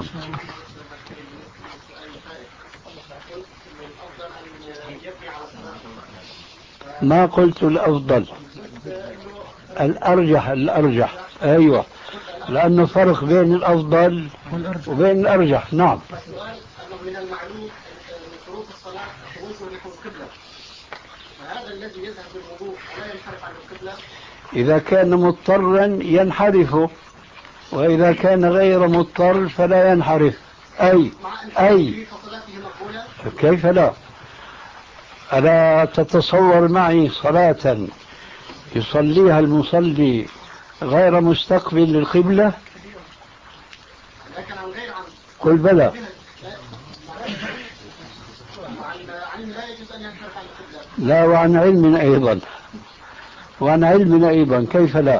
ما قلت الأفضل، الأرجح الأرجح أيوة لأنه فرق بين الأفضل وبين الأرجح. نعم. السؤال أنه من المعلوم من شروط الصلاة الوصول نحو القبلة، فهذا الذي يذهب بالوضوء لا ينحرف عن القبلة؟ إذا كان مضطرا ينحرف، وإذا كان غير مضطر فلا ينحرف. أي أي كيف لا؟ ألا تتصور معي صلاة يصليها المصلي غير مستقبل للقبلة؟ قل بلى. لا، وعن علم أيضا، وعن علم أيضا كيف لا؟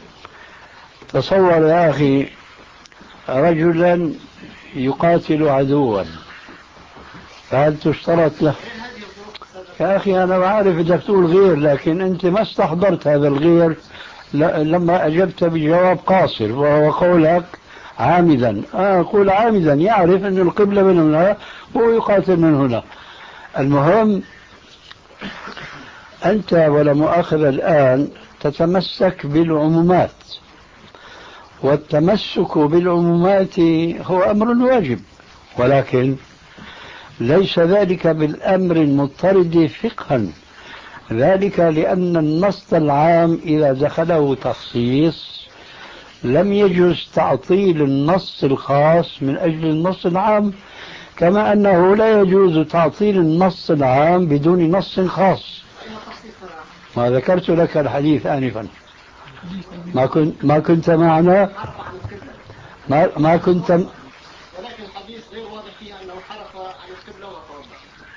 تصور يا أخي رجلا يقاتل عدوا، فهل تشترط له؟ يا أخي أنا بعرف بدك تقول غير، لكن أنت ما استحضرت هذا الغير لما أجبت بجواب قاصر، وهو قولك عامدا. آه أقول عامدا، يعرف أن القبلة من هنا وهو يقاتل من هنا. المهم أنت ولا مؤاخذة الآن تتمسك بالعمومات، والتمسك بالعمومات هو أمر واجب، ولكن ليس ذلك بالأمر المضطرد فقها. ذلك لأن النص العام إذا دخله تخصيص لم يجوز تعطيل النص الخاص من أجل النص العام، كما أنه لا يجوز تعطيل النص العام بدون نص خاص. ما ذكرت لك الحديث آنفا، ما كنت ما كنت معنا، ما, ما كنت م... ولكن الحديث غير واضح فيه أنه حرف عن القبلة وتوضأ.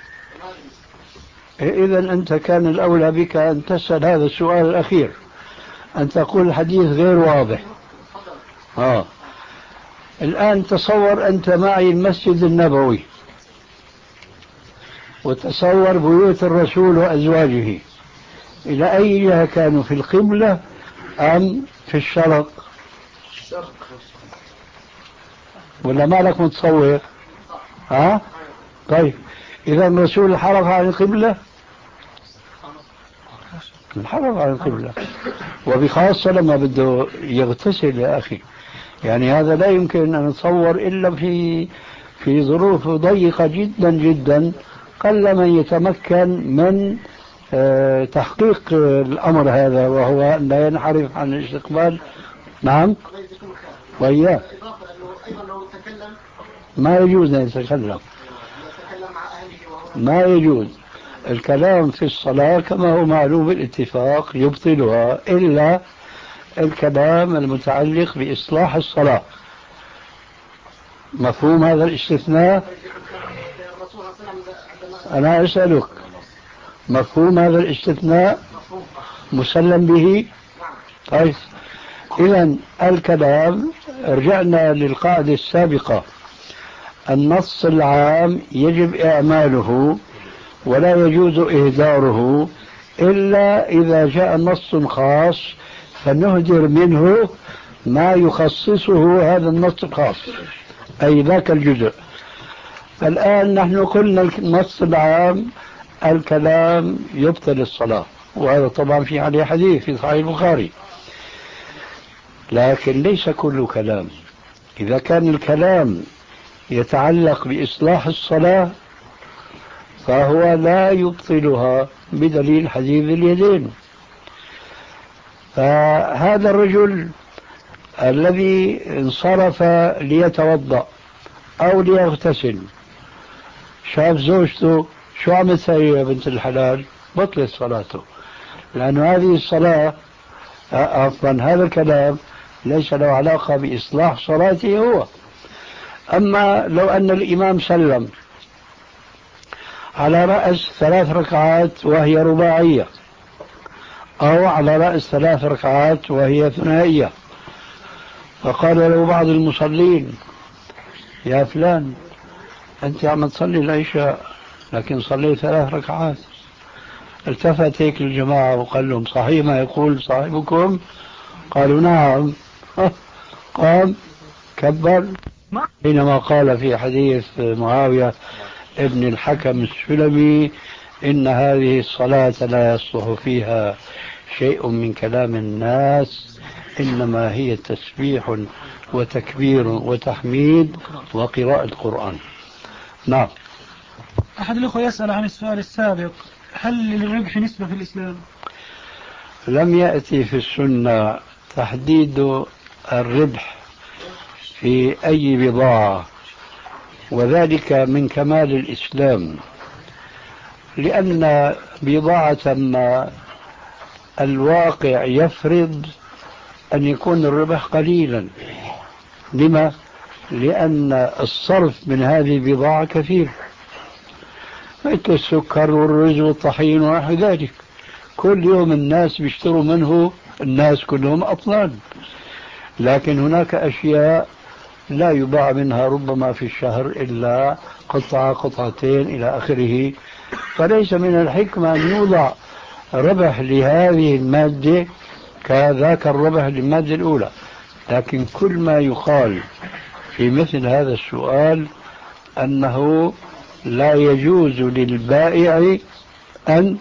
إذا أنت كان الأولى بك أن تسأل هذا السؤال الأخير، أن تقول الحديث غير واضح. آه. الآن تصور أنت معي المسجد النبوي، وتصور بيوت الرسول وأزواجه، إلى أي جهة كانوا، في القبلة أم في الشرق؟ ولا مالك متصور؟ ها؟ طيب إذا الرسول حرف عن القبلة، حرف عن القبلة، وبخاصة لما بده يغتسل يا أخي. يعني هذا لا يمكن أن نتصور إلا في في ظروف ضيقة جدا جدا، قل من يتمكن من اه تحقيق الأمر هذا، وهو أن لا ينحرف عن الاستقبال. نعم وإياه ما يجوز أن يتكلم، ما يجوز الكلام في الصلاة كما هو معلوم بالاتفاق يبطلها، إلا الكلام المتعلق بإصلاح الصلاة. مفهوم هذا الاستثناء؟ أنا أسألك مفهوم هذا الاستثناء؟ مسلم به؟ طيب إذن الكلام، رجعنا للقاعدة السابقة، النص العام يجب إعماله ولا يجوز إهداره إلا إذا جاء نص خاص فنهدر منه ما يخصصه هذا النص الخاص، أي ذاك الجزء. الآن نحن قلنا النص العام الكلام يبطل الصلاة، وهذا طبعا في عليه حديث في صحيح البخاري، لكن ليس كل كلام. إذا كان الكلام يتعلق بإصلاح الصلاة فهو لا يبطلها بدليل حديث اليدين. فهذا الرجل الذي انصرف ليتوضأ أو ليغتسل شاف زوجته شو عم تسوي يا بنت الحلال، بطلت صلاته، لأن هذه الصلاة عفوا هذا الكلام ليس له علاقة بإصلاح صلاته هو. أما لو أن الإمام سلم على رأس ثلاث ركعات وهي رباعية، أو على رأس ثلاث ركعات وهي ثنائية، فقال له بعض المصلين يا فلان أنت عم تصلي العشاء لكن صليت ثلاث ركعات، التفت هيك الجماعة وقال لهم صحيح ما يقول صاحبكم؟ قالوا نعم. قام كبر حينما قال في حديث معاوية ابن الحكم السلمي إن هذه الصلاة لا يصلح فيها شيء من كلام الناس إنما هي تسبيح وتكبير وتحميد وقراءة قرآن. نعم. أحد الأخوة يسأل عن السؤال السابق: هل للربح نسبة في الإسلام؟ لم يأتي في السنة تحديد الربح في أي بضاعة، وذلك من كمال الإسلام، لأن بضاعة ما الواقع يفرض أن يكون الربح قليلا. لما؟ لأن الصرف من هذه البضاعة كثير، مثل السكر والرز والطحين ونحو ذلك، كل يوم الناس بيشتروا منه، الناس كلهم أطنان، لكن هناك أشياء لا يباع منها ربما في الشهر إلا قطعة قطعتين إلى آخره، فليس من الحكمة أن يوضع ربح لهذه المادة كذاك الربح للمادة الأولى. لكن كل ما يقال في مثل هذا السؤال أنه لا يجوز للبائع أن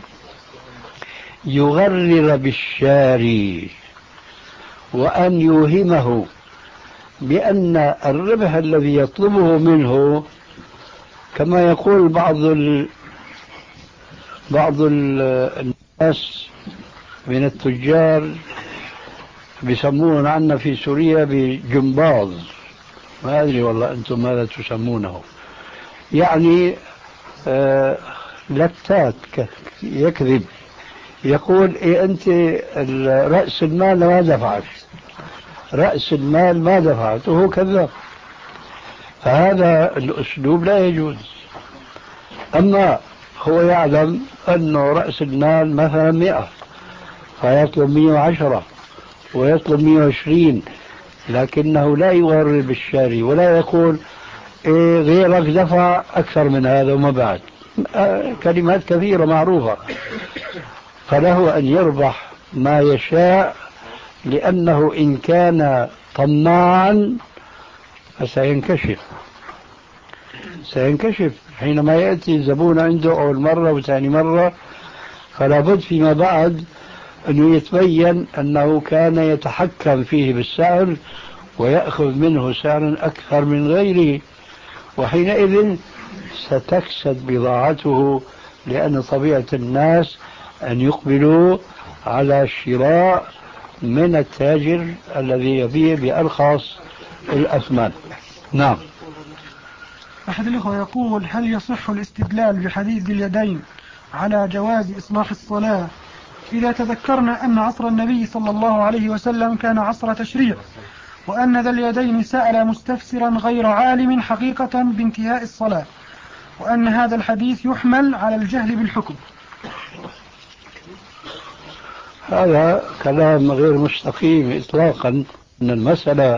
يغرر بالشاري وأن يوهمه بأن الربح الذي يطلبه منه، كما يقول بعض ال... بعض ال... الناس من التجار بيسمون عنا في سوريا بجمباز، ما أدري والله أنتم ماذا تسمونه، يعني آه لتات يكذب، يقول إيه أنت رأس المال ما دفعت، رأس المال ما دفعت، وهو كذاب. فهذا الأسلوب لا يجوز. أما هو يعلم أنه رأس المال مثلا مئة فيطلب مئة وعشرة ويطلب مئة وعشرين، لكنه لا يغرر بالشاري ولا يقول إيه غيرك دفع أكثر من هذا وما بعد، آه كلمات كثيرة معروفة. فله أن يربح ما يشاء، لأنه إن كان طماعا فسينكشف سينكشف حينما يأتي الزبون عنده أول مرة وثاني مرة، فلا بد فيما بعد أنه يتبين أنه كان يتحكم فيه بالسعر ويأخذ منه سعرا أكثر من غيره، وحينئذ ستكسد بضاعته، لأن طبيعة الناس أن يقبلوا على الشراء من التاجر الذي يبيع بأرخص الأثمان. نعم. أحد الأخوة يقول: هل يصح الاستدلال بحديث اليدين على جواز إصلاح الصلاة إذا تذكرنا أن عصر النبي صلى الله عليه وسلم كان عصر تشريع، وأن ذا اليدين سأل مستفسرا غير عالم حقيقة بانتهاء الصلاة، وأن هذا الحديث يحمل على الجهل بالحكم؟ هذا كلام غير مستقيم إطلاقا. أن المسألة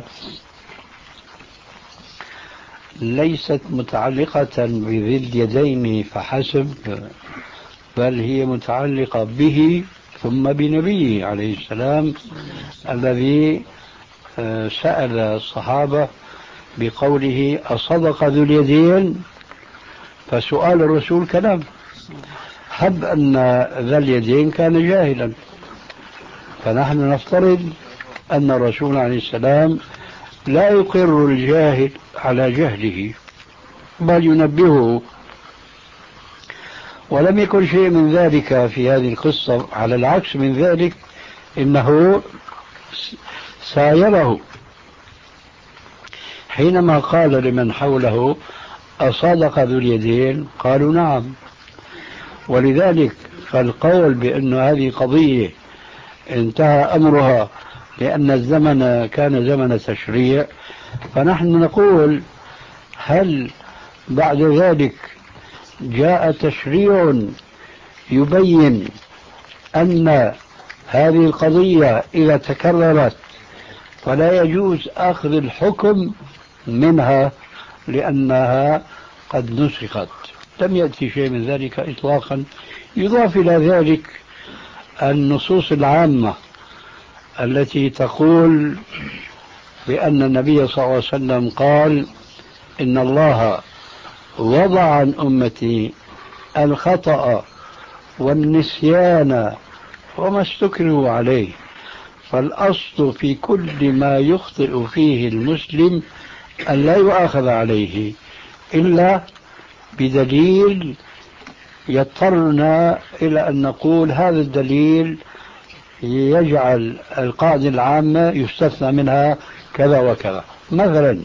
ليست متعلقة بذي اليدين فحسب، بل هي متعلقة به ثم بنبيه عليه السلام، الذي سأل الصحابة بقوله أصدق ذو اليدين، فسؤال الرسول كلام، هب أن ذا اليدين كان جاهلا، فنحن نفترض أن الرسول عليه السلام لا يقر الجاهل على جهله بل ينبهه، ولم يكن شيء من ذلك في هذه القصة، على العكس من ذلك إنه سايره حينما قال لمن حوله أصدق ذو اليدين، قالوا نعم. ولذلك فالقول بأن هذه قضية انتهى أمرها لأن الزمن كان زمن تشريع، فنحن نقول هل بعد ذلك جاء تشريع يبين أن هذه القضية إذا تكررت فلا يجوز أخذ الحكم منها لأنها قد نسخت؟ لم يأتي شيء من ذلك إطلاقا. يضاف إلى ذلك النصوص العامة التي تقول بأن النبي صلى الله عليه وسلم قال إن الله وضع عن أمتي الخطأ والنسيان وما استكرهوا عليه، فالأصل في كل ما يخطئ فيه المسلم أن لا يؤاخذ عليه إلا بدليل يضطرنا إلى أن نقول هذا الدليل يجعل القاعدة العامة يستثنى منها كذا وكذا. مثلا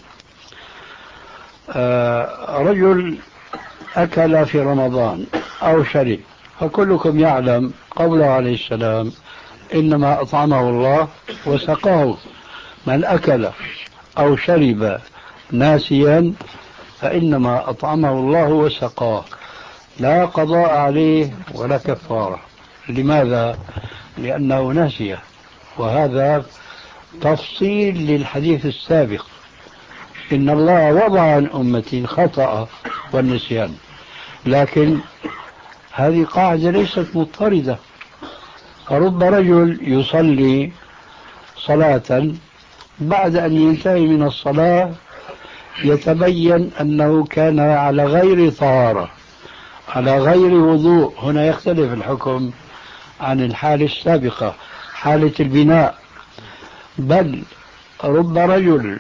رجل أكل في رمضان أو شرب، فكلكم يعلم قوله عليه السلام إنما أطعمه الله وسقاه. من أكل أو شرب ناسيا فإنما أطعمه الله وسقاه، لا قضاء عليه ولا كفارة. لماذا؟ لأنه نسي، وهذا تفصيل للحديث السابق إن الله وضع عن أمتي الخطأ والنسيان. لكن هذه قاعدة ليست مضطردة. فرب رجل يصلي صلاة بعد أن ينتهي من الصلاة يتبين أنه كان على غير طهارة، على غير وضوء. هنا يختلف الحكم عن الحالة السابقة، حالة البناء. بل رب رجل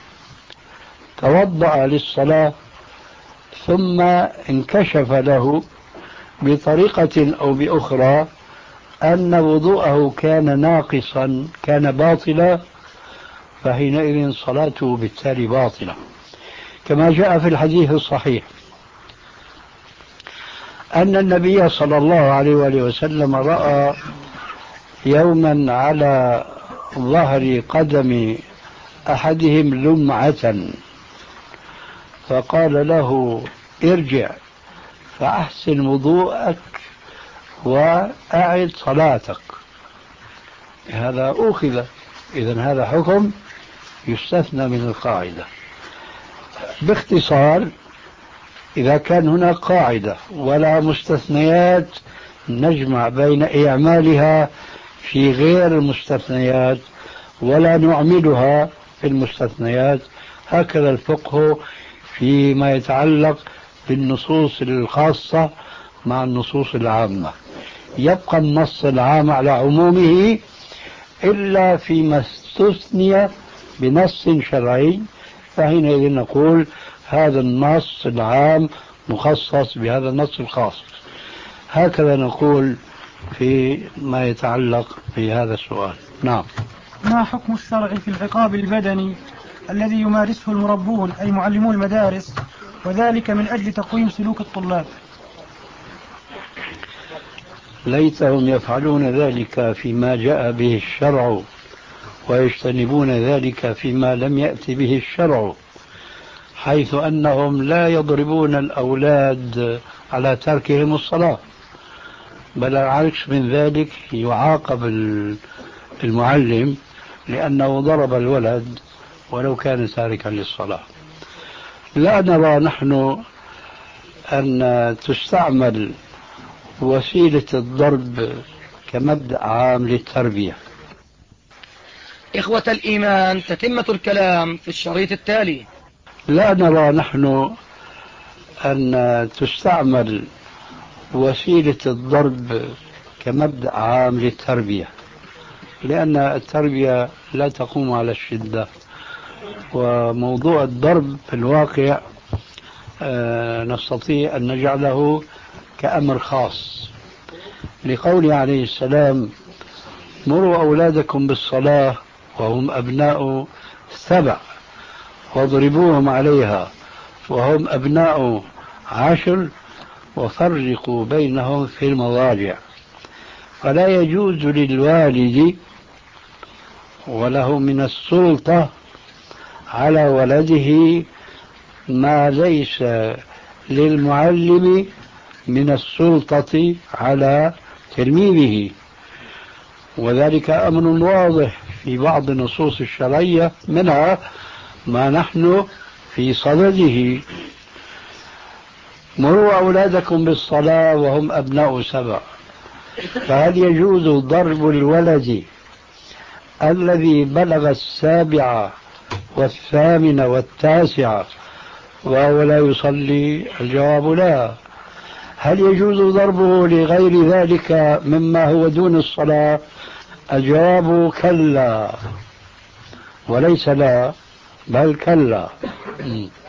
توضأ للصلاة ثم انكشف له بطريقة أو بأخرى أن وضوءه كان ناقصا، كان باطلا، فحينئذ صلاته بالتالي باطلة. كما جاء في الحديث الصحيح أن النبي صلى الله عليه وآله وسلم رأى يوما على ظهر قدم أحدهم لمعة، فقال له ارجع فأحسن وضوءك وأعد صلاتك. هذا أخذ، إذن هذا حكم يستثنى من القاعدة. باختصار، إذا كان هناك قاعدة ولا مستثنيات نجمع بين إعمالها في غير المستثنيات ولا نعملها في المستثنيات. هكذا الفقه فيما يتعلق بالنصوص الخاصة مع النصوص العامة. يبقى النص العام على عمومه إلا فيما استثني بنص شرعي، فحينئذ نقول هذا النص العام مخصص بهذا النص الخاص. هكذا نقول فيما يتعلق بهذا السؤال. نعم. ما حكم الشرع في العقاب البدني الذي يمارسه المربون أي معلمو المدارس، وذلك من أجل تقويم سلوك الطلاب؟ ليتهم يفعلون ذلك فيما جاء به الشرع ويجتنبون ذلك فيما لم يأتي به الشرع، حيث أنهم لا يضربون الأولاد على تركهم الصلاة، بل العكس من ذلك، يعاقب المعلم لأنه ضرب الولد ولو كان تاركا للصلاة. لا نرى نحن أن تستعمل وسيلة الضرب كمبدأ عام للتربية. إخوة الإيمان، تتمة الكلام في الشريط التالي. لا نرى نحن أن تستعمل وسيلة الضرب كمبدأ عام للتربية، لأن التربية لا تقوم على الشدة، وموضوع الضرب في الواقع آه نستطيع أن نجعله كأمر خاص، لقوله عليه السلام مروا أولادكم بالصلاة وهم أبناء سبع واضربوهم عليها وهم أبناء عشر وفرقوا بينهم في المضاجع. فلا يجوز للوالد وله من السلطة على ولده ما ليس للمعلم من السلطة على تلميذه، وذلك أمر واضح في بعض النصوص الشرعية، منها ما نحن في صدده. مروا أولادكم بالصلاة وهم أبناء سبع. فهل يجوز ضرب الولد الذي بلغ السابعة والثامنة والتاسعة وهو لا يصلي؟ الجواب لا. هل يجوز ضربه لغير ذلك مما هو دون الصلاة؟ الجواب كلا، وليس لا بل كلا.